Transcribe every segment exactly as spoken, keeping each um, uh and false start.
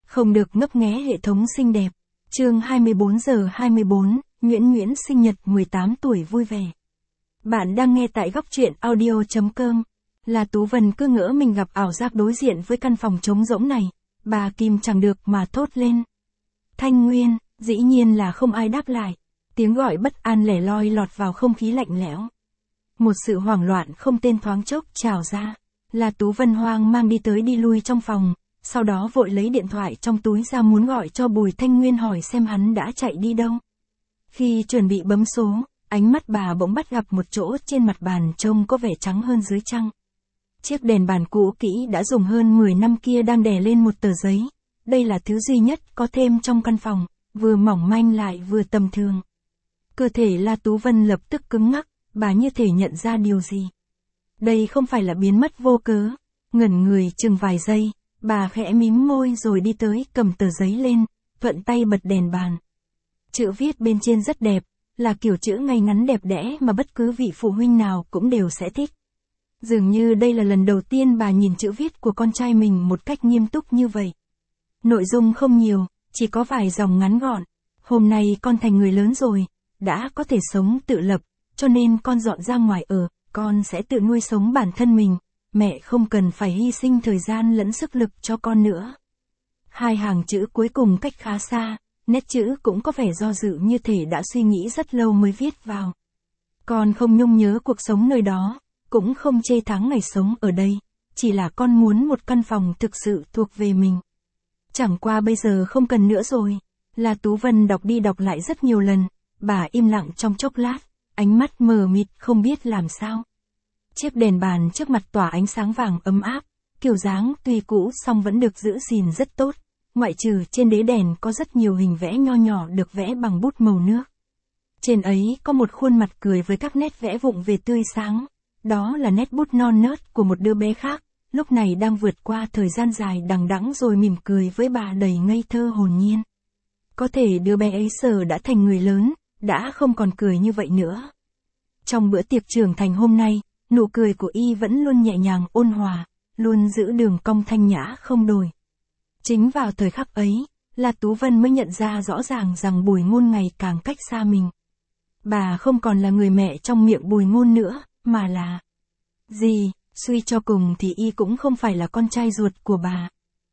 Không được ngấp nghé hệ thống xinh đẹp. Chương hai mươi bốn giờ hai mươi bốn, Nguyễn Nguyễn sinh nhật mười tám tuổi vui vẻ. Bạn đang nghe tại góc truyện audio chấm com. Là Tú Vân cứ ngỡ mình gặp ảo giác đối diện với căn phòng trống rỗng này, bà kìm chẳng được mà thốt lên. Thanh Nguyên, dĩ nhiên là không ai đáp lại. Tiếng gọi bất an lẻ loi lọt vào không khí lạnh lẽo. Một sự hoảng loạn không tên thoáng chốc trào ra. Là Tú Vân hoang mang đi tới đi lui trong phòng, sau đó vội lấy điện thoại trong túi ra muốn gọi cho Bùi Thanh Nguyên hỏi xem hắn đã chạy đi đâu. Khi chuẩn bị bấm số, ánh mắt bà bỗng bắt gặp một chỗ trên mặt bàn trông có vẻ trắng hơn dưới trăng. Chiếc đèn bàn cũ kỹ đã dùng hơn mười năm kia đang đè lên một tờ giấy. Đây là thứ duy nhất có thêm trong căn phòng, vừa mỏng manh lại vừa tầm thường. Cơ thể La Tú Vân lập tức cứng ngắc, bà như thể nhận ra điều gì. Đây không phải là biến mất vô cớ. Ngẩn người chừng vài giây, bà khẽ mím môi rồi đi tới cầm tờ giấy lên, thuận tay bật đèn bàn. Chữ viết bên trên rất đẹp, là kiểu chữ ngay ngắn đẹp đẽ mà bất cứ vị phụ huynh nào cũng đều sẽ thích. Dường như đây là lần đầu tiên bà nhìn chữ viết của con trai mình một cách nghiêm túc như vậy. Nội dung không nhiều, chỉ có vài dòng ngắn gọn. Hôm nay con thành người lớn rồi, đã có thể sống tự lập, cho nên con dọn ra ngoài ở, con sẽ tự nuôi sống bản thân mình. Mẹ không cần phải hy sinh thời gian lẫn sức lực cho con nữa. Hai hàng chữ cuối cùng cách khá xa, nét chữ cũng có vẻ do dự như thể đã suy nghĩ rất lâu mới viết vào. Con không nhung nhớ cuộc sống nơi đó, cũng không chê tháng ngày sống ở đây, chỉ là con muốn một căn phòng thực sự thuộc về mình. Chẳng qua bây giờ không cần nữa rồi. Là Tú Vân đọc đi đọc lại rất nhiều lần, bà im lặng trong chốc lát, ánh mắt mờ mịt không biết làm sao. Chiếc đèn bàn trước mặt tỏa ánh sáng vàng ấm áp, kiểu dáng tuy cũ song vẫn được giữ gìn rất tốt, ngoại trừ trên đế đèn có rất nhiều hình vẽ nho nhỏ được vẽ bằng bút màu nước. Trên ấy có một khuôn mặt cười với các nét vẽ vụng về tươi sáng, đó là nét bút non nớt của một đứa bé khác, lúc này đang vượt qua thời gian dài đằng đẵng rồi mỉm cười với bà đầy ngây thơ hồn nhiên. Có thể đứa bé ấy giờ đã thành người lớn, đã không còn cười như vậy nữa. Trong bữa tiệc trưởng thành hôm nay, nụ cười của y vẫn luôn nhẹ nhàng ôn hòa, luôn giữ đường cong thanh nhã không đổi. Chính vào thời khắc ấy, là Tú Vân mới nhận ra rõ ràng rằng Bùi Ngôn ngày càng cách xa mình. Bà không còn là người mẹ trong miệng Bùi Ngôn nữa, mà là... Gì, suy cho cùng thì y cũng không phải là con trai ruột của bà.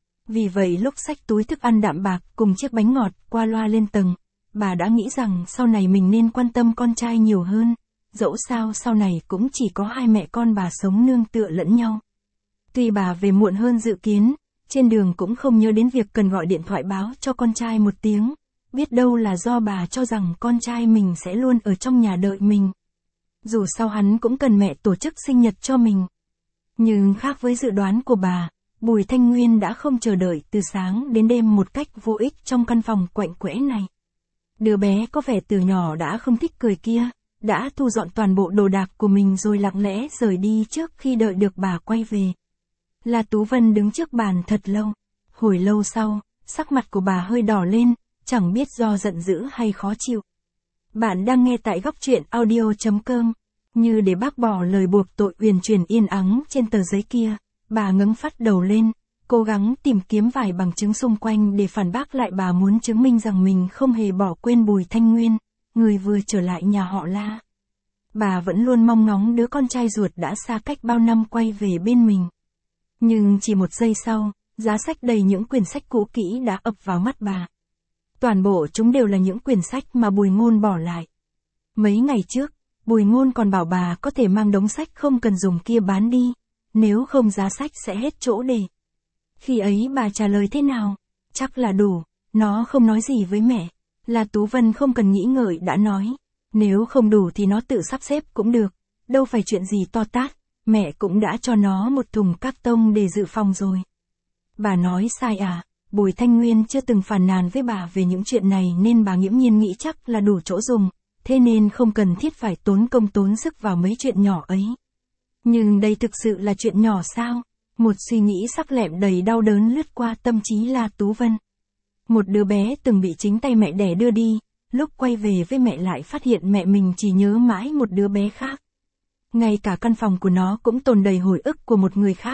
Vì vậy lúc xách túi thức ăn đạm bạc cùng chiếc bánh ngọt qua loa lên tầng, bà đã nghĩ rằng sau này mình nên quan tâm con trai nhiều hơn. Dẫu sao sau này cũng chỉ có hai mẹ con bà sống nương tựa lẫn nhau. Tuy bà về muộn hơn dự kiến, trên đường cũng không nhớ đến việc cần gọi điện thoại báo cho con trai một tiếng, biết đâu là do bà cho rằng con trai mình sẽ luôn ở trong nhà đợi mình. Dù sao hắn cũng cần mẹ tổ chức sinh nhật cho mình. Nhưng khác với dự đoán của bà, Bùi Thanh Nguyên đã không chờ đợi từ sáng đến đêm một cách vô ích trong căn phòng quạnh quẽ này. Đứa bé có vẻ từ nhỏ đã không thích cười kia, đã thu dọn toàn bộ đồ đạc của mình rồi lặng lẽ rời đi trước khi đợi được bà quay về. La Tú Vân đứng trước bàn thật lâu. Hồi lâu sau, sắc mặt của bà hơi đỏ lên, chẳng biết do giận dữ hay khó chịu. Bạn đang nghe tại góc truyện audio chấm com. Như để bác bỏ lời buộc tội uyển chuyển yên ắng trên tờ giấy kia, bà ngẩng phát đầu lên, cố gắng tìm kiếm vài bằng chứng xung quanh để phản bác lại. Bà muốn chứng minh rằng mình không hề bỏ quên Bùi Thanh Nguyên, người vừa trở lại nhà họ La. Bà vẫn luôn mong ngóng đứa con trai ruột đã xa cách bao năm quay về bên mình. Nhưng chỉ một giây sau, giá sách đầy những quyển sách cũ kỹ đã ập vào mắt bà. Toàn bộ chúng đều là những quyển sách mà Bùi Ngôn bỏ lại. Mấy ngày trước, Bùi Ngôn còn bảo bà có thể mang đống sách không cần dùng kia bán đi, nếu không giá sách sẽ hết chỗ để. Khi ấy bà trả lời thế nào? Chắc là đủ, nó không nói gì với mẹ. Là Tú Vân không cần nghĩ ngợi đã nói, nếu không đủ thì nó tự sắp xếp cũng được, đâu phải chuyện gì to tát, mẹ cũng đã cho nó một thùng các tông để dự phòng rồi. Bà nói sai à? Bùi Thanh Nguyên chưa từng phàn nàn với bà về những chuyện này nên bà nghiễm nhiên nghĩ chắc là đủ chỗ dùng, thế nên không cần thiết phải tốn công tốn sức vào mấy chuyện nhỏ ấy. Nhưng đây thực sự là chuyện nhỏ sao? Một suy nghĩ sắc lẹm đầy đau đớn lướt qua tâm trí La Tú Vân. Một đứa bé từng bị chính tay mẹ đẻ đưa đi, lúc quay về với mẹ lại phát hiện mẹ mình chỉ nhớ mãi một đứa bé khác. Ngay cả căn phòng của nó cũng tồn đầy hồi ức của một người khác,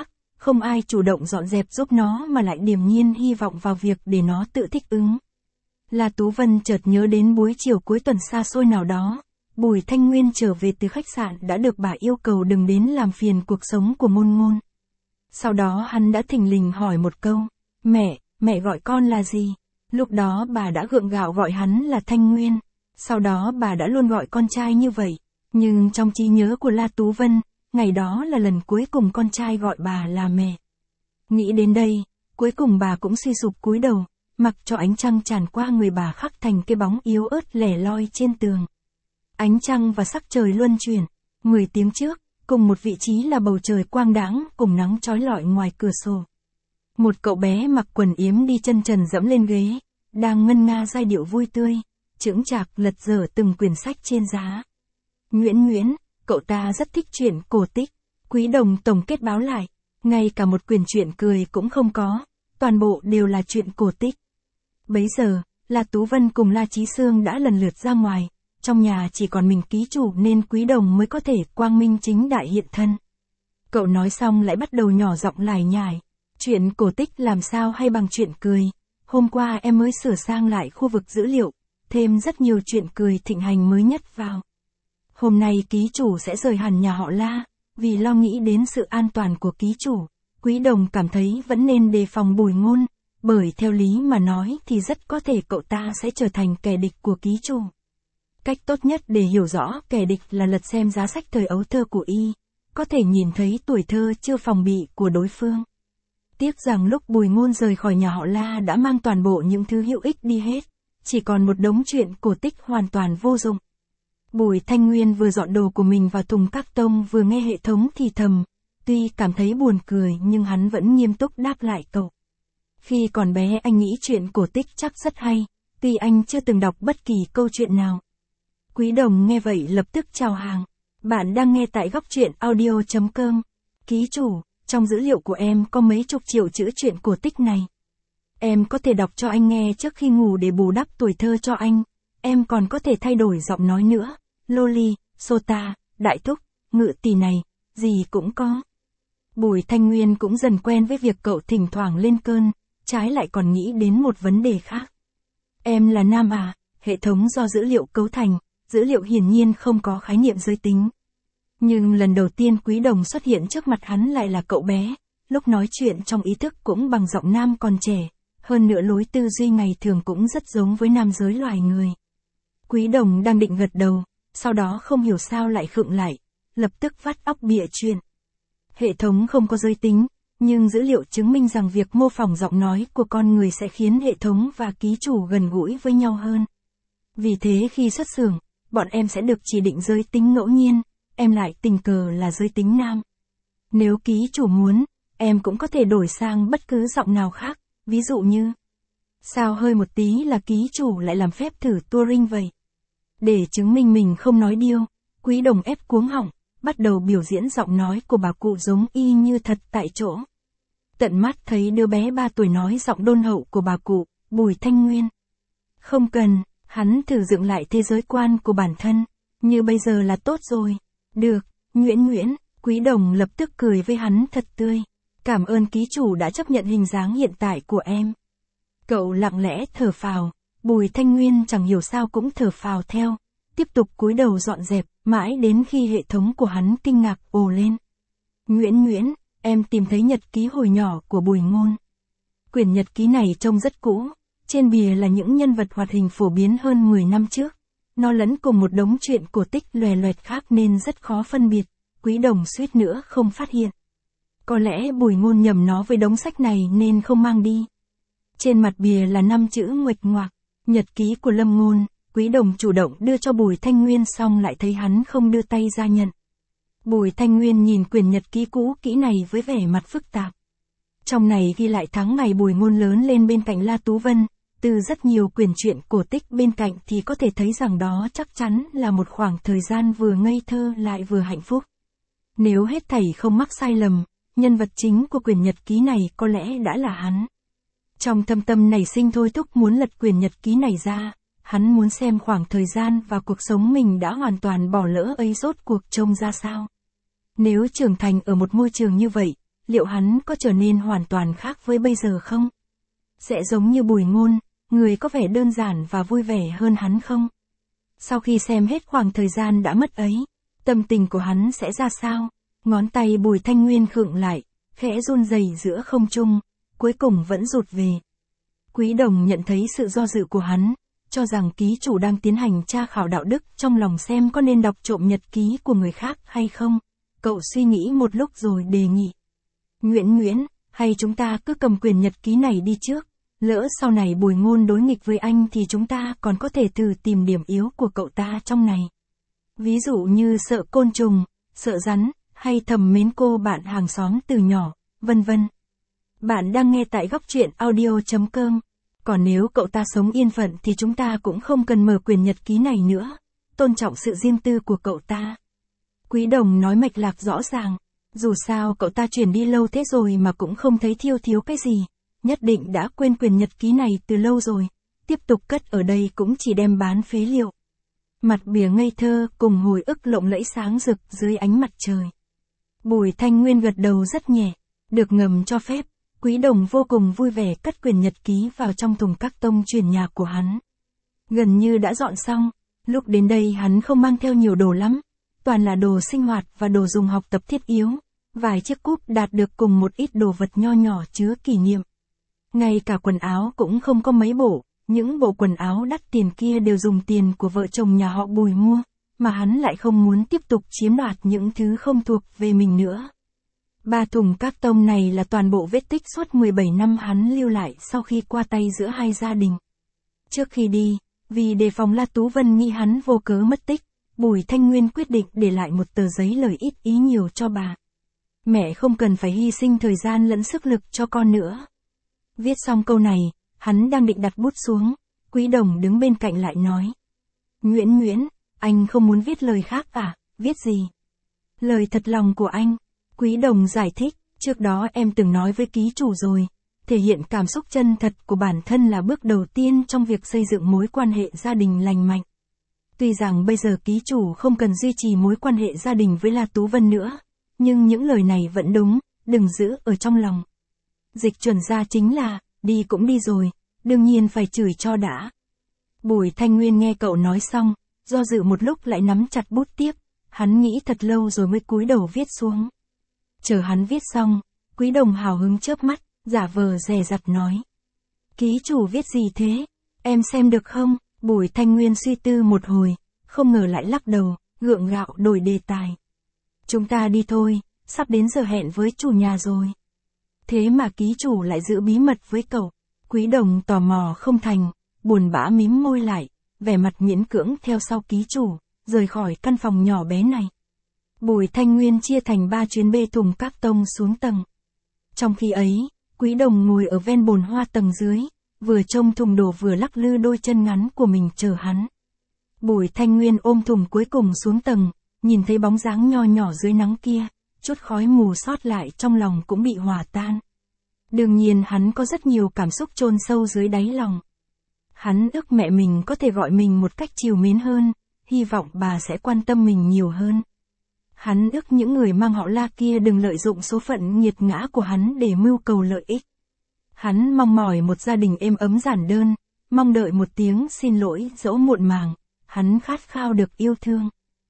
không ai chủ động dọn dẹp giúp nó mà lại điềm nhiên hy vọng vào việc để nó tự thích ứng. La Tú Vân chợt nhớ đến buổi chiều cuối tuần xa xôi nào đó, Bùi Thanh Nguyên trở về từ khách sạn đã được bà yêu cầu đừng đến làm phiền cuộc sống của Ngôn Ngôn. Sau đó hắn đã thình lình hỏi một câu, mẹ, mẹ gọi con là gì? Lúc đó bà đã gượng gạo gọi hắn là Thanh Nguyên, sau đó bà đã luôn gọi con trai như vậy, nhưng trong trí nhớ của La Tú Vân, ngày đó là lần cuối cùng con trai gọi bà là mẹ. Nghĩ đến đây, cuối cùng bà cũng suy sụp cúi đầu, mặc cho ánh trăng tràn qua người bà khắc thành cái bóng yếu ớt lẻ loi trên tường. Ánh trăng và sắc trời luân chuyển, mười tiếng trước, cùng một vị trí là bầu trời quang đãng cùng nắng chói lọi ngoài cửa sổ. Một cậu bé mặc quần yếm đi chân trần dẫm lên ghế, đang ngân nga giai điệu vui tươi, chững chạc lật dở từng quyển sách trên giá. Nguyễn Nguyễn, cậu ta rất thích chuyện cổ tích. Quý Đồng tổng kết báo lại, ngay cả một quyển truyện cười cũng không có, toàn bộ đều là chuyện cổ tích. Bấy giờ, La Tú Vân cùng La Chí Sương đã lần lượt ra ngoài, trong nhà chỉ còn mình ký chủ nên Quý Đồng mới có thể quang minh chính đại hiện thân. Cậu nói xong lại bắt đầu nhỏ giọng lải nhải, chuyện cổ tích làm sao hay bằng chuyện cười, hôm qua em mới sửa sang lại khu vực dữ liệu, thêm rất nhiều chuyện cười thịnh hành mới nhất vào. Hôm nay ký chủ sẽ rời hẳn nhà họ La, vì lo nghĩ đến sự an toàn của ký chủ, Quý Đồng cảm thấy vẫn nên đề phòng Bùi Ngôn, bởi theo lý mà nói thì rất có thể cậu ta sẽ trở thành kẻ địch của ký chủ. Cách tốt nhất để hiểu rõ kẻ địch là lật xem giá sách thời ấu thơ của y, có thể nhìn thấy tuổi thơ chưa phòng bị của đối phương. Tiếc rằng lúc Bùi Ngôn rời khỏi nhà họ La đã mang toàn bộ những thứ hữu ích đi hết, chỉ còn một đống chuyện cổ tích hoàn toàn vô dụng. Bùi Thanh Nguyên vừa dọn đồ của mình vào thùng các tông vừa nghe hệ thống thì thầm, tuy cảm thấy buồn cười nhưng hắn vẫn nghiêm túc đáp lại cậu. Khi còn bé anh nghĩ chuyện cổ tích chắc rất hay, tuy anh chưa từng đọc bất kỳ câu chuyện nào. Quý Đồng nghe vậy lập tức chào hàng. Bạn đang nghe tại góc truyện audio chấm com. Ký chủ, trong dữ liệu của em có mấy chục triệu chữ chuyện cổ tích này. Em có thể đọc cho anh nghe trước khi ngủ để bù đắp tuổi thơ cho anh. Em còn có thể thay đổi giọng nói nữa. Loli, Sota, Đại Thúc, Ngự Tỷ này, gì cũng có. Bùi Thanh Nguyên cũng dần quen với việc cậu thỉnh thoảng lên cơn, trái lại còn nghĩ đến một vấn đề khác. Em là nam à, hệ thống do dữ liệu cấu thành, dữ liệu hiển nhiên không có khái niệm giới tính. Nhưng lần đầu tiên Quý Đồng xuất hiện trước mặt hắn lại là cậu bé, lúc nói chuyện trong ý thức cũng bằng giọng nam còn trẻ, hơn nữa lối tư duy ngày thường cũng rất giống với nam giới loài người. Quý Đồng đang định gật đầu, sau đó không hiểu sao lại khựng lại, lập tức vắt óc bịa chuyện. Hệ thống không có giới tính, nhưng dữ liệu chứng minh rằng việc mô phỏng giọng nói của con người sẽ khiến hệ thống và ký chủ gần gũi với nhau hơn. Vì thế khi xuất xưởng, bọn em sẽ được chỉ định giới tính ngẫu nhiên, em lại tình cờ là giới tính nam. Nếu ký chủ muốn, em cũng có thể đổi sang bất cứ giọng nào khác, ví dụ như sao hơi một tí là ký chủ lại làm phép thử Turing vậy. Để chứng minh mình không nói điêu, Quý Đồng ép cuống họng, bắt đầu biểu diễn giọng nói của bà cụ giống y như thật tại chỗ. Tận mắt thấy đứa bé ba tuổi nói giọng đôn hậu của bà cụ, Bùi Thanh Nguyên. Không cần, hắn thử dựng lại thế giới quan của bản thân, như bây giờ là tốt rồi. Được, Nguyễn Nguyễn, Quý Đồng lập tức cười với hắn thật tươi. Cảm ơn ký chủ đã chấp nhận hình dáng hiện tại của em. Cậu lặng lẽ thở phào, Bùi Thanh Nguyên chẳng hiểu sao cũng thở phào theo, tiếp tục cúi đầu dọn dẹp, mãi đến khi hệ thống của hắn kinh ngạc ồ lên. Nguyễn Nguyễn, em tìm thấy nhật ký hồi nhỏ của Bùi Ngôn. Quyển nhật ký này trông rất cũ, trên bìa là những nhân vật hoạt hình phổ biến hơn mười năm trước. Nó lẫn cùng một đống chuyện cổ tích loè loẹt khác nên rất khó phân biệt, Quý Đồng suýt nữa không phát hiện. Có lẽ Bùi Ngôn nhầm nó với đống sách này nên không mang đi. Trên mặt bìa là năm chữ nguệch ngoạc, nhật ký của Lâm Ngôn. Quý Đồng chủ động đưa cho Bùi Thanh Nguyên xong lại thấy hắn không đưa tay ra nhận. Bùi Thanh Nguyên nhìn quyển nhật ký cũ kỹ này với vẻ mặt phức tạp. Trong này ghi lại tháng ngày Bùi Ngôn lớn lên bên cạnh La Tú Vân, từ rất nhiều quyển truyện cổ tích bên cạnh thì có thể thấy rằng đó chắc chắn là một khoảng thời gian vừa ngây thơ lại vừa hạnh phúc. Nếu hết thảy không mắc sai lầm, nhân vật chính của quyển nhật ký này có lẽ đã là hắn. Trong thâm tâm nảy sinh thôi thúc muốn lật quyển nhật ký này ra. Hắn muốn xem khoảng thời gian và cuộc sống mình đã hoàn toàn bỏ lỡ ấy rốt cuộc trông ra sao. Nếu trưởng thành ở một môi trường như vậy, liệu hắn có trở nên hoàn toàn khác với bây giờ không? Sẽ giống như Bùi Ngôn, người có vẻ đơn giản và vui vẻ hơn hắn không? Sau khi xem hết khoảng thời gian đã mất ấy, tâm tình của hắn sẽ ra sao? Ngón tay Bùi Thanh Nguyên khựng lại, khẽ run rẩy giữa không trung, cuối cùng vẫn rụt về. Quý Đồng nhận thấy sự do dự của hắn, cho rằng ký chủ đang tiến hành tra khảo đạo đức trong lòng xem có nên đọc trộm nhật ký của người khác hay không. Cậu suy nghĩ một lúc rồi đề nghị. Nguyễn Nguyễn, hay chúng ta cứ cầm quyền nhật ký này đi trước, lỡ sau này Bùi Ngôn đối nghịch với anh thì chúng ta còn có thể thử tìm điểm yếu của cậu ta trong này. Ví dụ như sợ côn trùng, sợ rắn, hay thầm mến cô bạn hàng xóm từ nhỏ, vân vân. Bạn đang nghe tại góc truyện audio chấm com. Còn nếu cậu ta sống yên phận thì chúng ta cũng không cần mở quyền nhật ký này nữa. Tôn trọng sự riêng tư của cậu ta. Quý Đồng nói mạch lạc rõ ràng. Dù sao cậu ta chuyển đi lâu thế rồi mà cũng không thấy thiêu thiếu cái gì. Nhất định đã quên quyền nhật ký này từ lâu rồi. Tiếp tục cất ở đây cũng chỉ đem bán phế liệu. Mặt bìa ngây thơ cùng hồi ức lộng lẫy sáng rực dưới ánh mặt trời. Bùi Thanh Nguyên gật đầu rất nhẹ. Được ngầm cho phép. Quý Đồng vô cùng vui vẻ cất quyền nhật ký vào trong thùng các tông chuyển nhà của hắn. Gần như đã dọn xong, lúc đến đây hắn không mang theo nhiều đồ lắm, toàn là đồ sinh hoạt và đồ dùng học tập thiết yếu, vài chiếc cúp đạt được cùng một ít đồ vật nho nhỏ chứa kỷ niệm. Ngay cả quần áo cũng không có mấy bộ, những bộ quần áo đắt tiền kia đều dùng tiền của vợ chồng nhà họ Bùi mua, mà hắn lại không muốn tiếp tục chiếm đoạt những thứ không thuộc về mình nữa. Ba thùng các tông này là toàn bộ vết tích suốt mười bảy năm hắn lưu lại sau khi qua tay giữa hai gia đình. Trước khi đi, vì đề phòng La Tú Vân nghĩ hắn vô cớ mất tích, Bùi Thanh Nguyên quyết định để lại một tờ giấy lời ít ý nhiều cho bà. Mẹ không cần phải hy sinh thời gian lẫn sức lực cho con nữa. Viết xong câu này, hắn đang định đặt bút xuống, Quý Đồng đứng bên cạnh lại nói. Nguyễn Nguyễn, anh không muốn viết lời khác à, viết gì? Lời thật lòng của anh. Quý Đồng giải thích, trước đó em từng nói với ký chủ rồi, thể hiện cảm xúc chân thật của bản thân là bước đầu tiên trong việc xây dựng mối quan hệ gia đình lành mạnh. Tuy rằng bây giờ ký chủ không cần duy trì mối quan hệ gia đình với La Tú Vân nữa, nhưng những lời này vẫn đúng, đừng giữ ở trong lòng. Dịch chuẩn ra chính là, đi cũng đi rồi, đương nhiên phải chửi cho đã. Bùi Thanh Nguyên nghe cậu nói xong, do dự một lúc lại nắm chặt bút tiếp, hắn nghĩ thật lâu rồi mới cúi đầu viết xuống. Chờ hắn viết xong, Quý Đồng hào hứng chớp mắt, giả vờ dè dặt nói. Ký chủ viết gì thế? Em xem được không? Bùi Thanh Nguyên suy tư một hồi, không ngờ lại lắc đầu, gượng gạo đổi đề tài. Chúng ta đi thôi, sắp đến giờ hẹn với chủ nhà rồi. Thế mà ký chủ lại giữ bí mật với cậu. Quý Đồng tò mò không thành, buồn bã mím môi lại, vẻ mặt miễn cưỡng theo sau ký chủ, rời khỏi căn phòng nhỏ bé này. Bùi Thanh Nguyên chia thành ba chuyến bê thùng các tông xuống tầng. Trong khi ấy, Quý Đồng ngồi ở ven bồn hoa tầng dưới, vừa trông thùng đồ vừa lắc lư đôi chân ngắn của mình chờ hắn. Bùi Thanh Nguyên ôm thùng cuối cùng xuống tầng, nhìn thấy bóng dáng nho nhỏ dưới nắng kia, chút khói mù sót lại trong lòng cũng bị hòa tan. Đương nhiên hắn có rất nhiều cảm xúc chôn sâu dưới đáy lòng. Hắn ước mẹ mình có thể gọi mình một cách trìu mến hơn, hy vọng bà sẽ quan tâm mình nhiều hơn. Hắn ước những người mang họ La kia đừng lợi dụng số phận nghiệt ngã của hắn để mưu cầu lợi ích. Hắn mong mỏi một gia đình êm ấm giản đơn, mong đợi một tiếng xin lỗi dẫu muộn màng, hắn khát khao được yêu thương.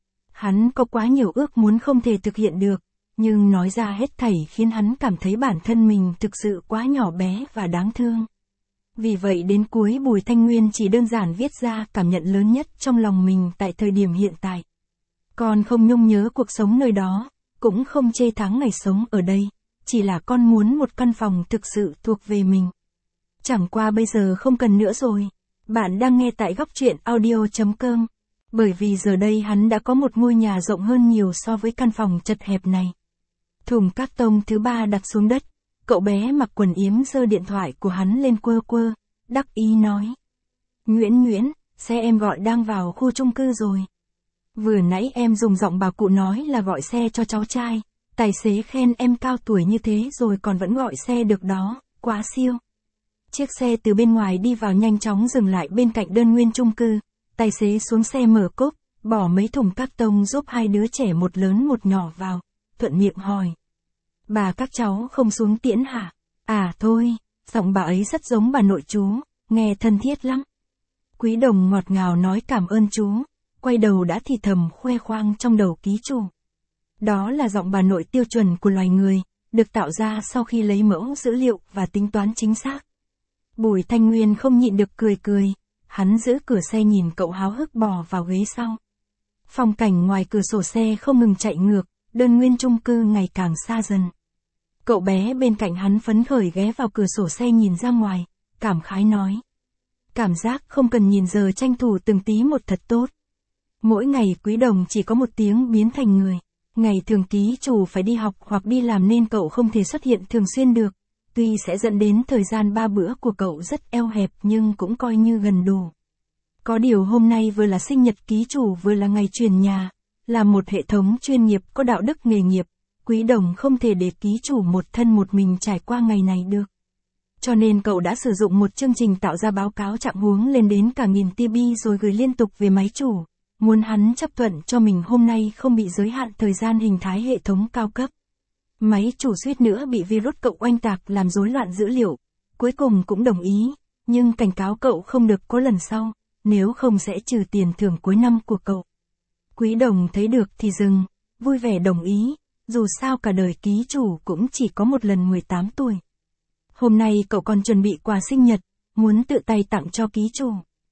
Hắn có quá nhiều ước muốn không thể thực hiện được, nhưng nói ra hết thảy khiến hắn cảm thấy bản thân mình thực sự quá nhỏ bé và đáng thương. Vì vậy đến cuối Bùi Thanh Nguyên chỉ đơn giản viết ra cảm nhận lớn nhất trong lòng mình tại thời điểm hiện tại. Con không nhung nhớ cuộc sống nơi đó, cũng không chê tháng ngày sống ở đây, chỉ là con muốn một căn phòng thực sự thuộc về mình. Chẳng qua bây giờ không cần nữa rồi. Bạn đang nghe tại góc truyện audio chấm com. Bởi vì giờ đây hắn đã có một ngôi nhà rộng hơn nhiều so với căn phòng chật hẹp này. Thùng các tông thứ ba đặt xuống đất, cậu bé mặc quần yếm giơ điện thoại của hắn lên quơ quơ, đắc ý nói. Nguyễn Nguyễn, xe em gọi đang vào khu chung cư rồi. Vừa nãy em dùng giọng bà cụ nói là gọi xe cho cháu trai, tài xế khen em cao tuổi như thế rồi còn vẫn gọi xe được đó, quá siêu. Chiếc xe từ bên ngoài đi vào nhanh chóng dừng lại bên cạnh đơn nguyên chung cư, tài xế xuống xe mở cốp, bỏ mấy thùng các tông giúp hai đứa trẻ một lớn một nhỏ vào, thuận miệng hỏi. Bà các cháu không xuống tiễn hả? À thôi, giọng bà ấy rất giống bà nội chú, nghe thân thiết lắm. Quý Đồng ngọt ngào nói cảm ơn chú, quay đầu đã thì thầm khoe khoang trong đầu ký chủ. Đó là giọng bà nội tiêu chuẩn của loài người, được tạo ra sau khi lấy mẫu dữ liệu và tính toán chính xác. Bùi Thanh Nguyên không nhịn được cười cười, hắn giữ cửa xe nhìn cậu háo hức bò vào ghế sau. Phong cảnh ngoài cửa sổ xe không ngừng chạy ngược, đơn nguyên chung cư ngày càng xa dần. Cậu bé bên cạnh hắn phấn khởi ghé vào cửa sổ xe nhìn ra ngoài, cảm khái nói. Cảm giác không cần nhìn giờ tranh thủ từng tí một thật tốt. Mỗi ngày Quý Đồng chỉ có một tiếng biến thành người. Ngày thường ký chủ phải đi học hoặc đi làm nên cậu không thể xuất hiện thường xuyên được. Tuy sẽ dẫn đến thời gian ba bữa của cậu rất eo hẹp nhưng cũng coi như gần đủ. Có điều hôm nay vừa là sinh nhật ký chủ vừa là ngày chuyển nhà, là một hệ thống chuyên nghiệp có đạo đức nghề nghiệp, Quý Đồng không thể để ký chủ một thân một mình trải qua ngày này được. Cho nên cậu đã sử dụng một chương trình tạo ra báo cáo trạng huống lên đến cả nghìn ti bi rồi gửi liên tục về máy chủ, muốn hắn chấp thuận cho mình hôm nay không bị giới hạn thời gian hình thái hệ thống cao cấp. Máy chủ suýt nữa bị virus cậu oanh tạc làm rối loạn dữ liệu, cuối cùng cũng đồng ý, nhưng cảnh cáo cậu không được có lần sau, nếu không sẽ trừ tiền thưởng cuối năm của cậu. Quý Đồng thấy được thì dừng, vui vẻ đồng ý, dù sao cả đời ký chủ cũng chỉ có một lần mười tám tuổi. Hôm nay cậu còn chuẩn bị quà sinh nhật, muốn tự tay tặng cho ký chủ.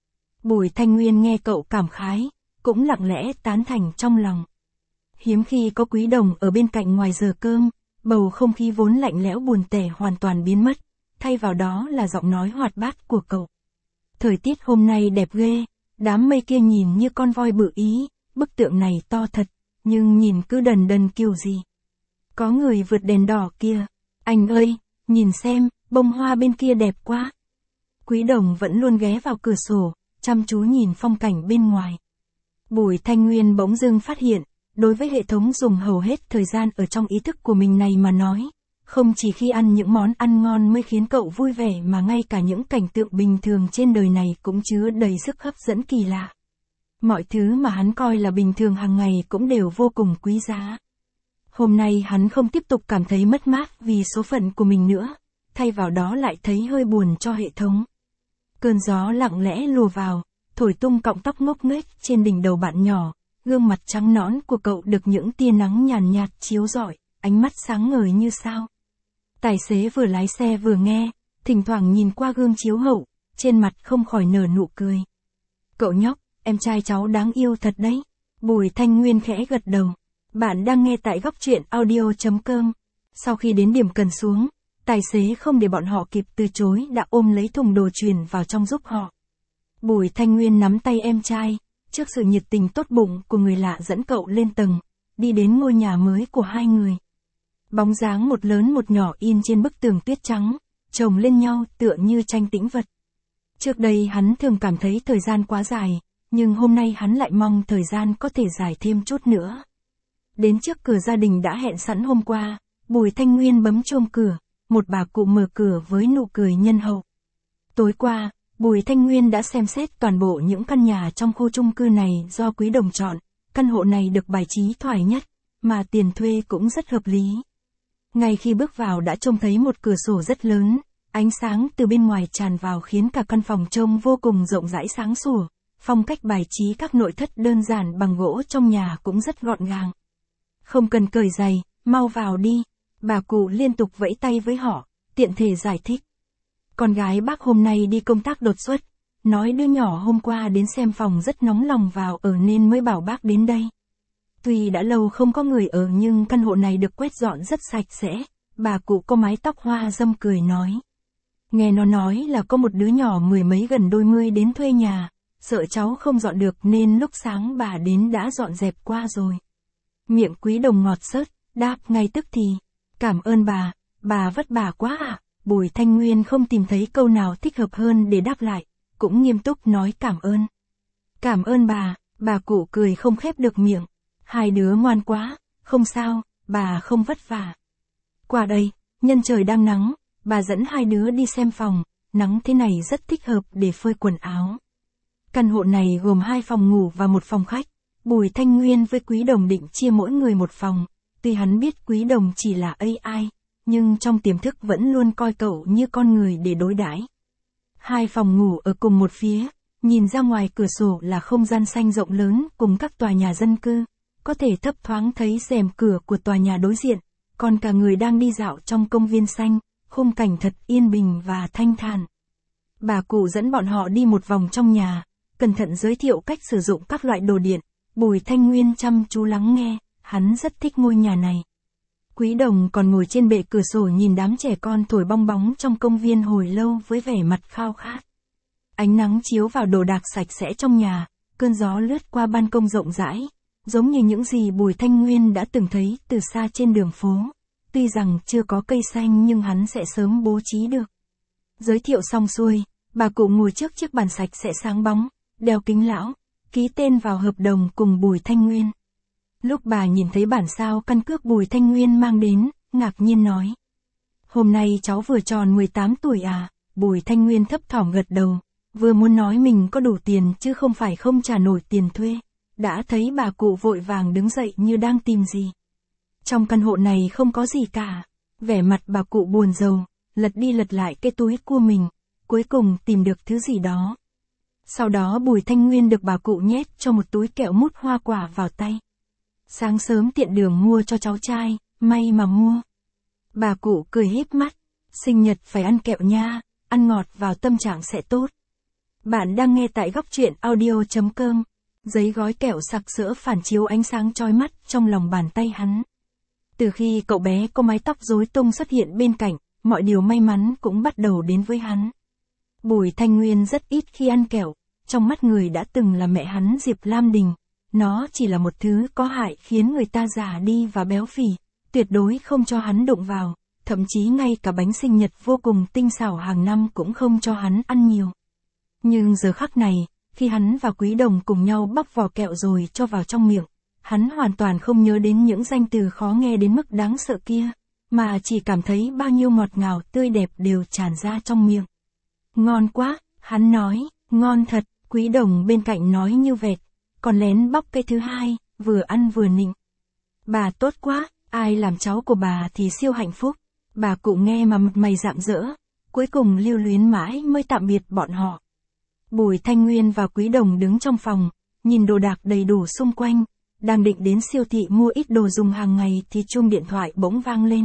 Bùi Thanh Nguyên nghe cậu cảm khái, cũng lặng lẽ tán thành trong lòng. Hiếm khi có Quý Đồng ở bên cạnh ngoài giờ cơm, bầu không khí vốn lạnh lẽo buồn tẻ hoàn toàn biến mất, thay vào đó là giọng nói hoạt bát của cậu. Thời tiết hôm nay đẹp ghê, đám mây kia nhìn như con voi bự ý, bức tượng này to thật, nhưng nhìn cứ đần đần kiểu gì. Có người vượt đèn đỏ kia, anh ơi, nhìn xem, bông hoa bên kia đẹp quá. Quý Đồng vẫn luôn ghé vào cửa sổ, chăm chú nhìn phong cảnh bên ngoài. Bùi Thanh Nguyên bỗng dưng phát hiện, đối với hệ thống dùng hầu hết thời gian ở trong ý thức của mình này mà nói, không chỉ khi ăn những món ăn ngon mới khiến cậu vui vẻ mà ngay cả những cảnh tượng bình thường trên đời này cũng chứa đầy sức hấp dẫn kỳ lạ. Mọi thứ mà hắn coi là bình thường hàng ngày cũng đều vô cùng quý giá. Hôm nay hắn không tiếp tục cảm thấy mất mát vì số phận của mình nữa, thay vào đó lại thấy hơi buồn cho hệ thống. Cơn gió lặng lẽ lùa vào, thổi tung cọng tóc ngốc nghếch trên đỉnh đầu bạn nhỏ, gương mặt trắng nõn của cậu được những tia nắng nhàn nhạt chiếu rọi, ánh mắt sáng ngời như sao. Tài xế vừa lái xe vừa nghe, thỉnh thoảng nhìn qua gương chiếu hậu, trên mặt không khỏi nở nụ cười. Cậu nhóc, em trai cháu đáng yêu thật đấy. Bùi Thanh Nguyên khẽ gật đầu. Bạn đang nghe tại góc truyện audio chấm com. Sau khi đến điểm cần xuống, tài xế không để bọn họ kịp từ chối đã ôm lấy thùng đồ truyền vào trong giúp họ. Bùi Thanh Nguyên nắm tay em trai, trước sự nhiệt tình tốt bụng của người lạ dẫn cậu lên tầng, đi đến ngôi nhà mới của hai người. Bóng dáng một lớn một nhỏ in trên bức tường tuyết trắng, chồng lên nhau tựa như tranh tĩnh vật. Trước đây hắn thường cảm thấy thời gian quá dài, nhưng hôm nay hắn lại mong thời gian có thể dài thêm chút nữa. Đến trước cửa gia đình đã hẹn sẵn hôm qua, Bùi Thanh Nguyên bấm chuông cửa, một bà cụ mở cửa với nụ cười nhân hậu. Tối qua, Bùi Thanh Nguyên đã xem xét toàn bộ những căn nhà trong khu chung cư này do Quý Đồng chọn, căn hộ này được bài trí thoải nhất, mà tiền thuê cũng rất hợp lý. Ngay khi bước vào đã trông thấy một cửa sổ rất lớn, ánh sáng từ bên ngoài tràn vào khiến cả căn phòng trông vô cùng rộng rãi sáng sủa, phong cách bài trí các nội thất đơn giản bằng gỗ trong nhà cũng rất gọn gàng. Không cần cởi giày, mau vào đi, bà cụ liên tục vẫy tay với họ, tiện thể giải thích. Con gái bác hôm nay đi công tác đột xuất, nói đứa nhỏ hôm qua đến xem phòng rất nóng lòng vào ở nên mới bảo bác đến đây. Tuy đã lâu không có người ở nhưng căn hộ này được quét dọn rất sạch sẽ, bà cụ có mái tóc hoa râm cười nói. Nghe nó nói là có một đứa nhỏ mười mấy gần đôi mươi đến thuê nhà, sợ cháu không dọn được nên lúc sáng bà đến đã dọn dẹp qua rồi. Miệng Quý Đồng ngọt xớt, đáp ngay tức thì. Cảm ơn bà, bà vất vả quá ạ. À? Bùi Thanh Nguyên không tìm thấy câu nào thích hợp hơn để đáp lại, cũng nghiêm túc nói cảm ơn. Cảm ơn bà, bà cụ cười không khép được miệng. Hai đứa ngoan quá, không sao, bà không vất vả. Qua đây, nhân trời đang nắng, bà dẫn hai đứa đi xem phòng, nắng thế này rất thích hợp để phơi quần áo. Căn hộ này gồm hai phòng ngủ và một phòng khách, Bùi Thanh Nguyên với Quý Đồng định chia mỗi người một phòng, Tuy hắn biết Quý Đồng chỉ là a i, nhưng trong tiềm thức vẫn luôn coi cậu như con người để đối đãi. Hai phòng ngủ ở cùng một phía, nhìn ra ngoài cửa sổ là không gian xanh rộng lớn cùng các tòa nhà dân cư, có thể thấp thoáng thấy rèm cửa của tòa nhà đối diện, còn cả người đang đi dạo trong công viên xanh, khung cảnh thật yên bình và thanh thản. Bà cụ dẫn bọn họ đi một vòng trong nhà, cẩn thận giới thiệu cách sử dụng các loại đồ điện. Bùi Thanh Nguyên chăm chú lắng nghe, hắn rất thích ngôi nhà này. Quý Đồng còn ngồi trên bệ cửa sổ nhìn đám trẻ con thổi bong bóng trong công viên hồi lâu với vẻ mặt khao khát. Ánh nắng chiếu vào đồ đạc sạch sẽ trong nhà, cơn gió lướt qua ban công rộng rãi, giống như những gì Bùi Thanh Nguyên đã từng thấy từ xa trên đường phố. Tuy rằng chưa có cây xanh nhưng hắn sẽ sớm bố trí được. Giới thiệu xong xuôi, bà cụ ngồi trước chiếc bàn sạch sẽ sáng bóng, đeo kính lão, ký tên vào hợp đồng cùng Bùi Thanh Nguyên. Lúc bà nhìn thấy bản sao căn cước Bùi Thanh Nguyên mang đến, ngạc nhiên nói. Hôm nay cháu vừa tròn mười tám tuổi à? Bùi Thanh Nguyên thấp thỏm gật đầu, vừa muốn nói mình có đủ tiền chứ không phải không trả nổi tiền thuê. Đã thấy bà cụ vội vàng đứng dậy như đang tìm gì. Trong căn hộ này không có gì cả. Vẻ mặt bà cụ buồn rầu, lật đi lật lại cái túi của mình, cuối cùng tìm được thứ gì đó. Sau đó Bùi Thanh Nguyên được bà cụ nhét cho một túi kẹo mút hoa quả vào tay. Sáng sớm tiện đường mua cho cháu trai, may mà mua. Bà cụ cười híp mắt, sinh nhật phải ăn kẹo nha, ăn ngọt vào tâm trạng sẽ tốt. Bạn đang nghe tại góc truyện audio chấm com. Giấy gói kẹo sặc sỡ phản chiếu ánh sáng chói mắt trong lòng bàn tay hắn. Từ khi cậu bé có mái tóc rối tung xuất hiện bên cạnh, mọi điều may mắn cũng bắt đầu đến với hắn. Bùi Thanh Nguyên rất ít khi ăn kẹo, trong mắt người đã từng là mẹ hắn Diệp Lam Đình. Nó chỉ là một thứ có hại khiến người ta già đi và béo phì, tuyệt đối không cho hắn đụng vào, thậm chí ngay cả bánh sinh nhật vô cùng tinh xảo hàng năm cũng không cho hắn ăn nhiều. Nhưng giờ khắc này, khi hắn và Quý Đồng cùng nhau bóc vỏ kẹo rồi cho vào trong miệng, hắn hoàn toàn không nhớ đến những danh từ khó nghe đến mức đáng sợ kia, mà chỉ cảm thấy bao nhiêu ngọt ngào tươi đẹp đều tràn ra trong miệng. Ngon quá, hắn nói, ngon thật, Quý Đồng bên cạnh nói như vẹt, còn lén bóc cái thứ hai, vừa ăn vừa nịnh. Bà tốt quá, ai làm cháu của bà thì siêu hạnh phúc. Bà cụ nghe mà mặt mày rạng rỡ, cuối cùng lưu luyến mãi mới tạm biệt bọn họ. Bùi Thanh Nguyên và Quý Đồng đứng trong phòng, nhìn đồ đạc đầy đủ xung quanh, đang định đến siêu thị mua ít đồ dùng hàng ngày thì chuông điện thoại bỗng vang lên.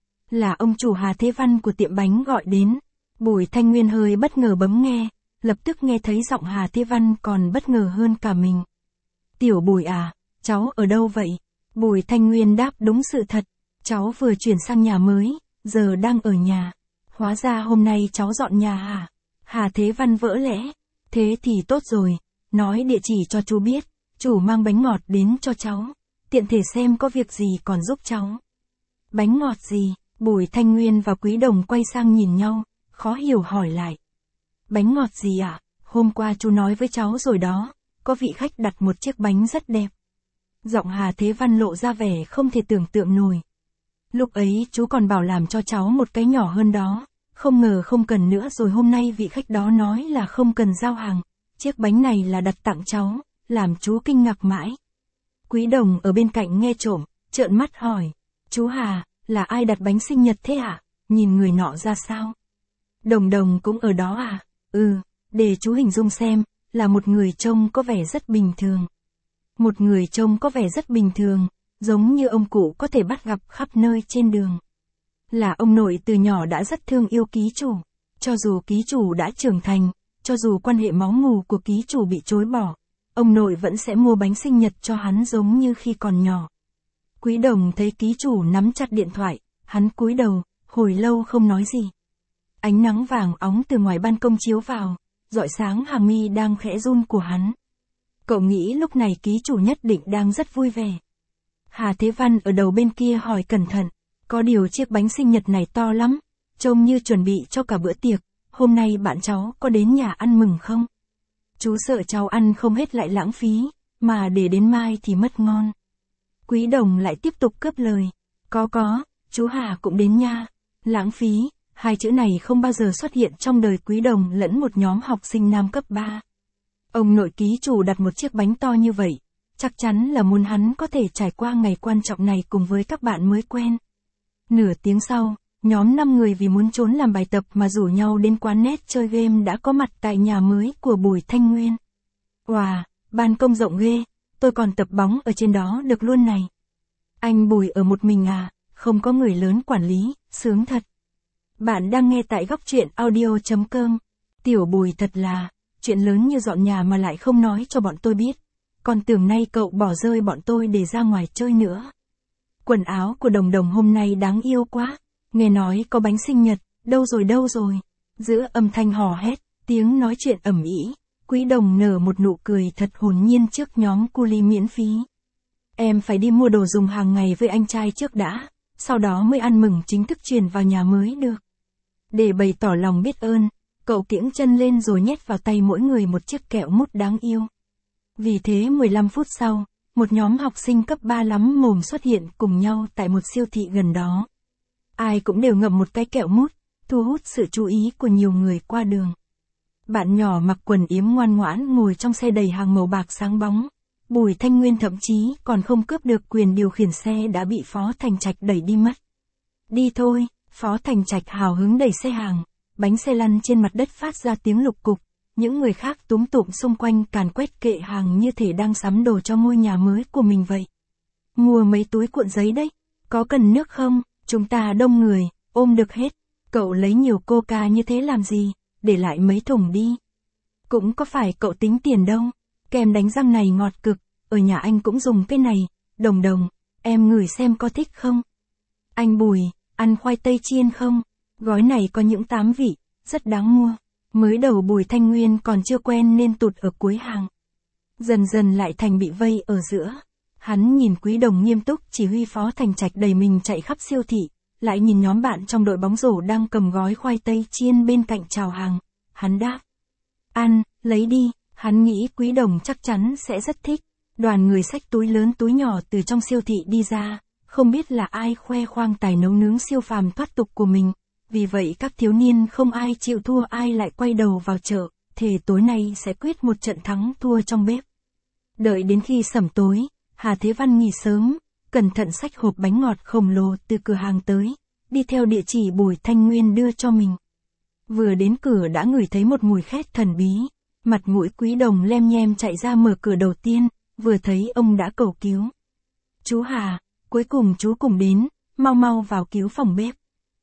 Là ông chủ Hà Thế Văn của tiệm bánh gọi đến. Bùi Thanh Nguyên hơi bất ngờ bấm nghe, lập tức nghe thấy giọng Hà Thế Văn còn bất ngờ hơn cả mình. Tiểu Bùi à, cháu ở đâu vậy? Bùi Thanh Nguyên đáp đúng sự thật, cháu vừa chuyển sang nhà mới, giờ đang ở nhà. Hóa ra hôm nay cháu dọn nhà hả? Hà Thế Văn vỡ lẽ. Thế thì tốt rồi, nói địa chỉ cho chú biết, chủ mang bánh ngọt đến cho cháu, tiện thể xem có việc gì còn giúp cháu. Bánh ngọt gì? Bùi Thanh Nguyên và Quý Đồng quay sang nhìn nhau, khó hiểu hỏi lại. Bánh ngọt gì ạ? À? Hôm qua chú nói với cháu rồi đó, có vị khách đặt một chiếc bánh rất đẹp. Giọng Hà Thế Văn lộ ra vẻ không thể tưởng tượng nổi. Lúc ấy chú còn bảo làm cho cháu một cái nhỏ hơn đó, không ngờ không cần nữa rồi hôm nay vị khách đó nói là không cần giao hàng, chiếc bánh này là đặt tặng cháu, làm chú kinh ngạc mãi. Quý Đồng ở bên cạnh nghe trộm, trợn mắt hỏi, chú Hà, là ai đặt bánh sinh nhật thế ạ? Nhìn người nọ ra sao? Đồng Đồng cũng ở đó à? Ừ, để chú hình dung xem, là một người trông có vẻ rất bình thường. Một người trông có vẻ rất bình thường, giống như ông cụ có thể bắt gặp khắp nơi trên đường. Là ông nội từ nhỏ đã rất thương yêu ký chủ, cho dù ký chủ đã trưởng thành, cho dù quan hệ máu mủ của ký chủ bị chối bỏ, ông nội vẫn sẽ mua bánh sinh nhật cho hắn giống như khi còn nhỏ. Quý Đồng thấy ký chủ nắm chặt điện thoại, hắn cúi đầu, hồi lâu không nói gì. Ánh nắng vàng óng từ ngoài ban công chiếu vào, rọi sáng hàng mi đang khẽ run của hắn. Cậu nghĩ lúc này ký chủ nhất định đang rất vui vẻ. Hà Thế Văn ở đầu bên kia hỏi cẩn thận, có điều chiếc bánh sinh nhật này to lắm, trông như chuẩn bị cho cả bữa tiệc, hôm nay bạn cháu có đến nhà ăn mừng không? Chú sợ cháu ăn không hết lại lãng phí, mà để đến mai thì mất ngon. Quý Đồng lại tiếp tục cướp lời, có có, chú Hà cũng đến nha. Lãng phí, hai chữ này không bao giờ xuất hiện trong đời Quý Đồng lẫn một nhóm học sinh nam cấp ba. Ông nội ký chủ đặt một chiếc bánh to như vậy, chắc chắn là muốn hắn có thể trải qua ngày quan trọng này cùng với các bạn mới quen. Nửa tiếng sau, nhóm năm người vì muốn trốn làm bài tập mà rủ nhau đến quán net chơi game đã có mặt tại nhà mới của Bùi Thanh Nguyên. Wow, ban công rộng ghê, tôi còn tập bóng ở trên đó được luôn này. Anh Bùi ở một mình à, không có người lớn quản lý, sướng thật. Bạn đang nghe tại góc truyện audio chấm com. Tiểu Bùi thật là, chuyện lớn như dọn nhà mà lại không nói cho bọn tôi biết. Còn tưởng nay cậu bỏ rơi bọn tôi để ra ngoài chơi nữa. Quần áo của Đồng Đồng hôm nay đáng yêu quá. Nghe nói có bánh sinh nhật, đâu rồi đâu rồi. Giữa âm thanh hò hét, tiếng nói chuyện ầm ĩ, Quý Đồng nở một nụ cười thật hồn nhiên trước nhóm cu li miễn phí. Em phải đi mua đồ dùng hàng ngày với anh trai trước đã, sau đó mới ăn mừng chính thức chuyển vào nhà mới được. Để bày tỏ lòng biết ơn, cậu kiễng chân lên rồi nhét vào tay mỗi người một chiếc kẹo mút đáng yêu. Vì thế mười lăm phút sau, một nhóm học sinh cấp ba lắm mồm xuất hiện cùng nhau tại một siêu thị gần đó. Ai cũng đều ngậm một cái kẹo mút, thu hút sự chú ý của nhiều người qua đường. Bạn nhỏ mặc quần yếm ngoan ngoãn ngồi trong xe đầy hàng màu bạc sáng bóng. Bùi Thanh Nguyên thậm chí còn không cướp được quyền điều khiển xe đã bị Phó Thành Trạch đẩy đi mất. Đi thôi, Phó Thành Trạch hào hứng đẩy xe hàng, bánh xe lăn trên mặt đất phát ra tiếng lục cục. Những người khác túm tụm xung quanh càn quét kệ hàng như thể đang sắm đồ cho ngôi nhà mới của mình vậy. Mua mấy túi cuộn giấy đấy, có cần nước không? Chúng ta đông người, ôm được hết. Cậu lấy nhiều coca như thế làm gì, để lại mấy thùng đi. Cũng có phải cậu tính tiền đâu, kem đánh răng này ngọt cực, ở nhà anh cũng dùng cái này, Đồng Đồng, em ngửi xem có thích không? Anh Bùi, ăn khoai tây chiên không? Gói này có những tám vị, rất đáng mua. Mới đầu Bùi Thanh Nguyên còn chưa quen nên tụt ở cuối hàng. Dần dần lại thành bị vây ở giữa. Hắn nhìn Quý Đồng nghiêm túc chỉ huy Phó Thành Trạch đầy mình chạy khắp siêu thị, lại nhìn nhóm bạn trong đội bóng rổ đang cầm gói khoai tây chiên bên cạnh chào hàng. Hắn đáp. Ăn, lấy đi, hắn nghĩ Quý Đồng chắc chắn sẽ rất thích. Đoàn người xách túi lớn túi nhỏ từ trong siêu thị đi ra, không biết là ai khoe khoang tài nấu nướng siêu phàm thoát tục của mình. Vì vậy các thiếu niên không ai chịu thua ai lại quay đầu vào chợ, thề tối nay sẽ quyết một trận thắng thua trong bếp. Đợi đến khi sẩm tối, Hà Thế Văn nghỉ sớm, cẩn thận xách hộp bánh ngọt khổng lồ từ cửa hàng tới, đi theo địa chỉ Bùi Thanh Nguyên đưa cho mình. Vừa đến cửa đã ngửi thấy một mùi khét thần bí, mặt mũi Quý Đồng lem nhem chạy ra mở cửa đầu tiên, vừa thấy ông đã cầu cứu. Chú Hà, cuối cùng chú cùng đến, mau mau vào cứu phòng bếp.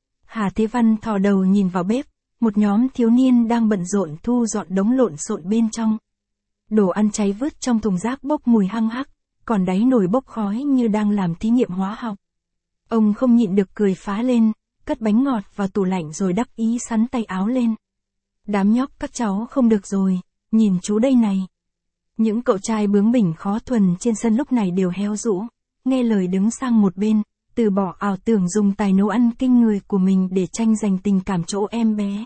Hà Thế Văn thò đầu nhìn vào bếp, một nhóm thiếu niên đang bận rộn thu dọn đống lộn xộn bên trong. Đồ ăn cháy vứt trong thùng rác bốc mùi hăng hắc, còn đáy nồi bốc khói như đang làm thí nghiệm hóa học. Ông không nhịn được cười phá lên, cất bánh ngọt vào tủ lạnh rồi đắc ý sắn tay áo lên. Đám nhóc các cháu không được rồi, nhìn chú đây này. Những cậu trai bướng bỉnh khó thuần trên sân lúc này đều héo rũ, nghe lời đứng sang một bên, từ bỏ ảo tưởng dùng tài nấu ăn kinh người của mình để tranh giành tình cảm chỗ em bé.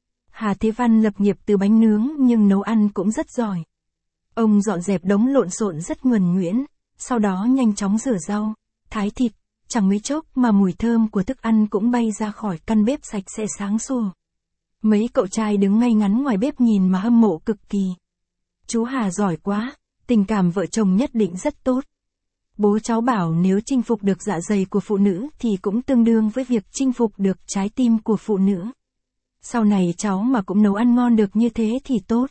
Hà Thế Văn lập nghiệp từ bánh nướng nhưng nấu ăn cũng rất giỏi. Ông dọn dẹp đống lộn xộn rất nhuần nhuyễn, sau đó nhanh chóng rửa rau, thái thịt, chẳng mấy chốc mà mùi thơm của thức ăn cũng bay ra khỏi căn bếp sạch sẽ sáng sủa. Mấy cậu trai đứng ngay ngắn ngoài bếp nhìn mà hâm mộ cực kỳ. Chú Hà giỏi quá, tình cảm vợ chồng nhất định rất tốt. Bố cháu bảo nếu chinh phục được dạ dày của phụ nữ thì cũng tương đương với việc chinh phục được trái tim của phụ nữ. Sau này cháu mà cũng nấu ăn ngon được như thế thì tốt.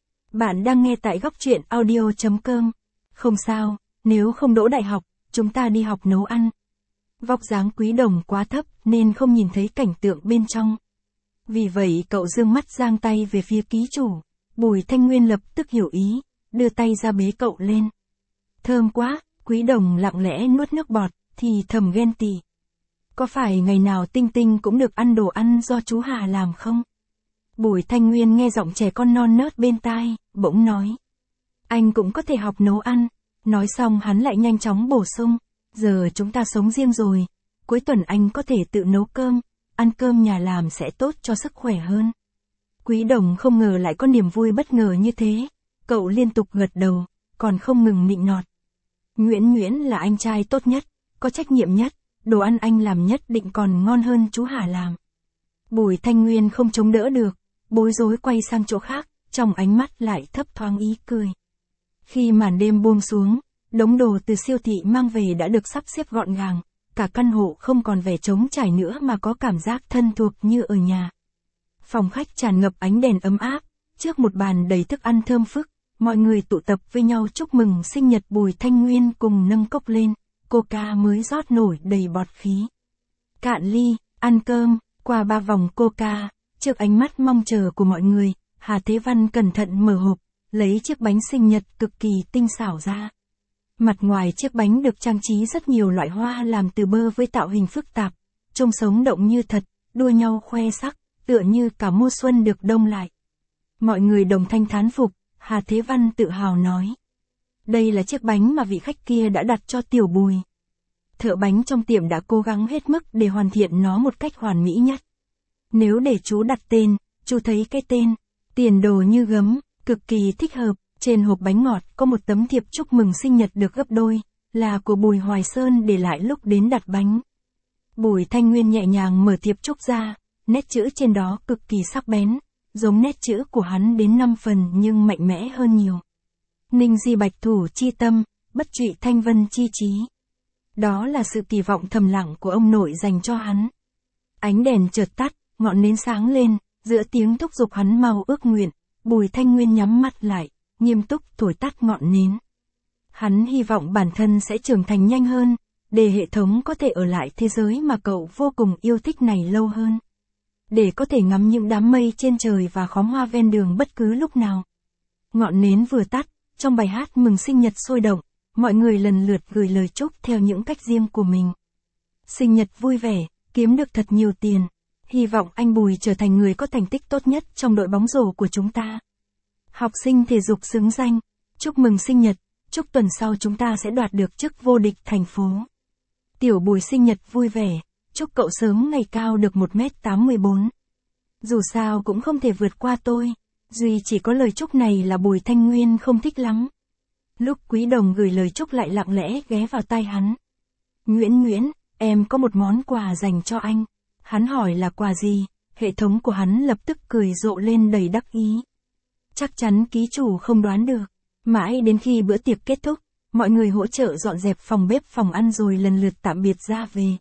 Bạn đang nghe tại góc truyện audio chấm com. Không sao, nếu không đỗ đại học, chúng ta đi học nấu ăn. Vóc dáng Quý Đồng quá thấp nên không nhìn thấy cảnh tượng bên trong. Vì vậy cậu dương mắt giang tay về phía ký chủ. Bùi Thanh Nguyên lập tức hiểu ý, đưa tay ra bế cậu lên. Thơm quá, Quý Đồng lặng lẽ nuốt nước bọt, thì thầm ghen tị. Có phải ngày nào Tinh Tinh cũng được ăn đồ ăn do chú Hà làm không? Bùi Thanh Nguyên nghe giọng trẻ con non nớt bên tai, bỗng nói. Anh cũng có thể học nấu ăn. Nói xong hắn lại nhanh chóng bổ sung. Giờ chúng ta sống riêng rồi. Cuối tuần anh có thể tự nấu cơm. Ăn cơm nhà làm sẽ tốt cho sức khỏe hơn. Quý Đồng không ngờ lại có niềm vui bất ngờ như thế. Cậu liên tục gật đầu, còn không ngừng nịnh nọt. Nguyễn Nguyễn là anh trai tốt nhất, có trách nhiệm nhất, đồ ăn anh làm nhất định còn ngon hơn chú Hà làm. Bùi Thanh Nguyên không chống đỡ được, bối rối quay sang chỗ khác, trong ánh mắt lại thấp thoáng ý cười. Khi màn đêm buông xuống, Đống đồ từ siêu thị mang về đã được sắp xếp gọn gàng, cả căn hộ không còn vẻ trống trải nữa mà có cảm giác thân thuộc như ở nhà. Phòng khách tràn ngập ánh đèn ấm áp, trước một bàn đầy thức ăn thơm phức, mọi người tụ tập với nhau chúc mừng sinh nhật Bùi Thanh Nguyên cùng nâng cốc lên, coca mới rót nổi đầy bọt khí. Cạn ly, ăn cơm, qua ba vòng coca, trước ánh mắt mong chờ của mọi người, Hà Thế Văn cẩn thận mở hộp, lấy chiếc bánh sinh nhật cực kỳ tinh xảo ra. Mặt ngoài chiếc bánh được trang trí rất nhiều loại hoa làm từ bơ với tạo hình phức tạp, trông sống động như thật, đua nhau khoe sắc, tựa như cả mùa xuân được đông lại. Mọi người đồng thanh thán phục, Hà Thế Văn tự hào nói. Đây là chiếc bánh mà vị khách kia đã đặt cho Tiểu Bùi. Thợ bánh trong tiệm đã cố gắng hết mức để hoàn thiện nó một cách hoàn mỹ nhất. Nếu để chú đặt tên, chú thấy cái tên, tiền đồ như gấm, cực kỳ thích hợp. Trên hộp bánh ngọt có một tấm thiệp chúc mừng sinh nhật được gấp đôi, là của Bùi Hoài Sơn để lại lúc đến đặt bánh. Bùi Thanh Nguyên nhẹ nhàng mở thiệp chúc ra, nét chữ trên đó cực kỳ sắc bén, giống nét chữ của hắn đến năm phần nhưng mạnh mẽ hơn nhiều. Ninh di bạch thủ chi tâm, bất trụy thanh vân chi trí. Đó là sự kỳ vọng thầm lặng của ông nội dành cho hắn. Ánh đèn chợt tắt, ngọn nến sáng lên, giữa tiếng thúc giục hắn mau ước nguyện, Bùi Thanh Nguyên nhắm mắt lại, nghiêm túc thổi tắt ngọn nến. Hắn hy vọng bản thân sẽ trưởng thành nhanh hơn, để hệ thống có thể ở lại thế giới mà cậu vô cùng yêu thích này lâu hơn. Để có thể ngắm những đám mây trên trời và khóm hoa ven đường bất cứ lúc nào. Ngọn nến vừa tắt, trong bài hát mừng sinh nhật sôi động, mọi người lần lượt gửi lời chúc theo những cách riêng của mình. Sinh nhật vui vẻ, kiếm được thật nhiều tiền. Hy vọng anh Bùi trở thành người có thành tích tốt nhất trong đội bóng rổ của chúng ta. Học sinh thể dục xứng danh, chúc mừng sinh nhật, chúc tuần sau chúng ta sẽ đoạt được chức vô địch thành phố. Tiểu Bùi sinh nhật vui vẻ, chúc cậu sớm ngày cao được một mét tám mươi bốn. Dù sao cũng không thể vượt qua tôi, duy chỉ có lời chúc này là Bùi Thanh Nguyên không thích lắm. Lúc Quý Đồng gửi lời chúc lại lặng lẽ ghé vào tai hắn. Nguyễn Nguyễn, em có một món quà dành cho anh. Hắn hỏi là quà gì, hệ thống của hắn lập tức cười rộ lên đầy đắc ý. Chắc chắn ký chủ không đoán được. Mãi đến khi bữa tiệc kết thúc, mọi người hỗ trợ dọn dẹp phòng bếp phòng ăn rồi lần lượt tạm biệt ra về.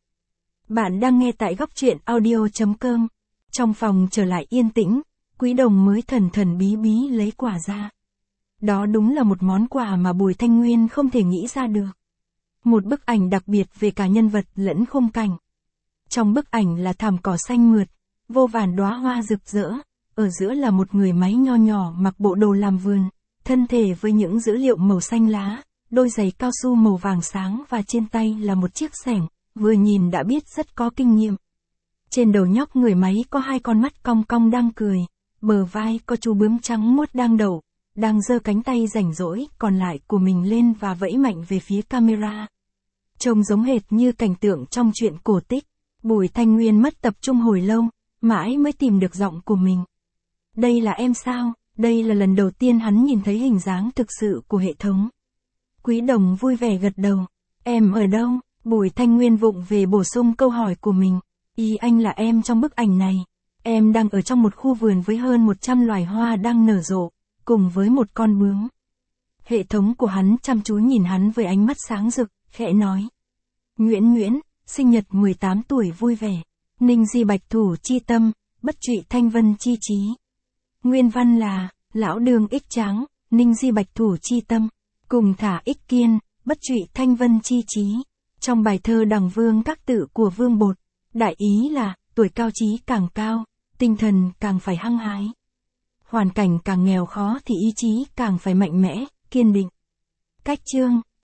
Bạn đang nghe tại góc truyện audio chấm com. Trong phòng trở lại yên tĩnh, Quý Đồng mới thần thần bí bí lấy quà ra. Đó đúng là một món quà mà Bùi Thanh Nguyên không thể nghĩ ra được. Một bức ảnh đặc biệt về cả nhân vật lẫn khung cảnh. Trong bức ảnh là thảm cỏ xanh mượt, vô vàn đóa hoa rực rỡ, ở giữa là một người máy nho nhỏ mặc bộ đồ làm vườn, thân thể với những dữ liệu màu xanh lá, đôi giày cao su màu vàng sáng và trên tay là một chiếc xẻng, vừa nhìn đã biết rất có kinh nghiệm. Trên đầu nhóc người máy có hai con mắt cong cong đang cười, bờ vai có chú bướm trắng muốt đang đậu, đang giơ cánh tay rảnh rỗi còn lại của mình lên và vẫy mạnh về phía camera. Trông giống hệt như cảnh tượng trong truyện cổ tích. Bùi Thanh Nguyên mất tập trung hồi lâu, mãi mới tìm được giọng của mình. Đây là em sao? Đây là lần đầu tiên hắn nhìn thấy hình dáng thực sự của hệ thống. Quý Đồng vui vẻ gật đầu. Em ở đâu? Bùi Thanh Nguyên vụng về bổ sung câu hỏi của mình. Ý anh là em trong bức ảnh này. Em đang ở trong một khu vườn với hơn một trăm loài hoa đang nở rộ, cùng với một con bướm. Hệ thống của hắn chăm chú nhìn hắn với ánh mắt sáng rực, khẽ nói. Nguyễn Nguyễn, sinh nhật mười tám tuổi vui vẻ. Ninh di bạch thủ chi tâm, bất trụy thanh vân chi trí. Nguyên văn là, lão đường ích tráng, ninh di bạch thủ chi tâm, cùng thả ích kiên, bất trụy thanh vân chi trí. Trong bài thơ Đằng Vương Các Tự của Vương Bột, đại ý là, tuổi cao trí càng cao, tinh thần càng phải hăng hái. Hoàn cảnh càng nghèo khó thì ý chí càng phải mạnh mẽ, kiên định. Cách chương